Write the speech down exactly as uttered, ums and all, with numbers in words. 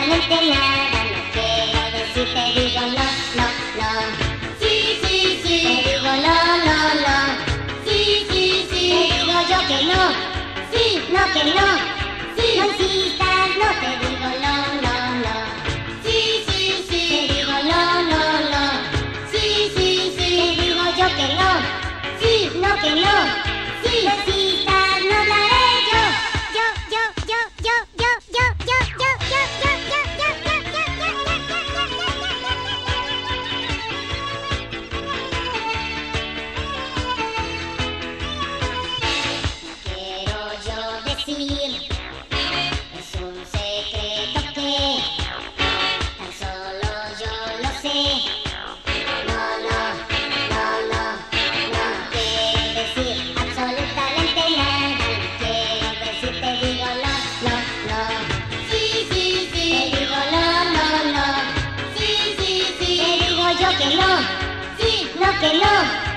absolutamente nada. No quiero decir, te digo no, no, no. Sí, sí, sí. Te digo no, no, no. Sí, sí, sí. Te digo yo que no. Sí, no, que no. Sí. No insistas, no te digo no, no, no. Sí, sí, sí. Te digo no, no, no. Sí, sí, sí. Te digo yo que no. Sí, no, que no. Sí, no insistas, no hablaré yo. Yo, yo, yo, yo, yo, yo, yo, yo, yo, yo, yo, yo, yo, yo, quiero yo decir, es un secreto que tan solo yo lo sé. No, no, no, no, no quiero decir absolutamente nada. No quiero decir, te digo no, no, no. Sí, sí, sí. Te digo no, no, no. Sí, sí, sí. Te digo yo que no. Sí, no, que no.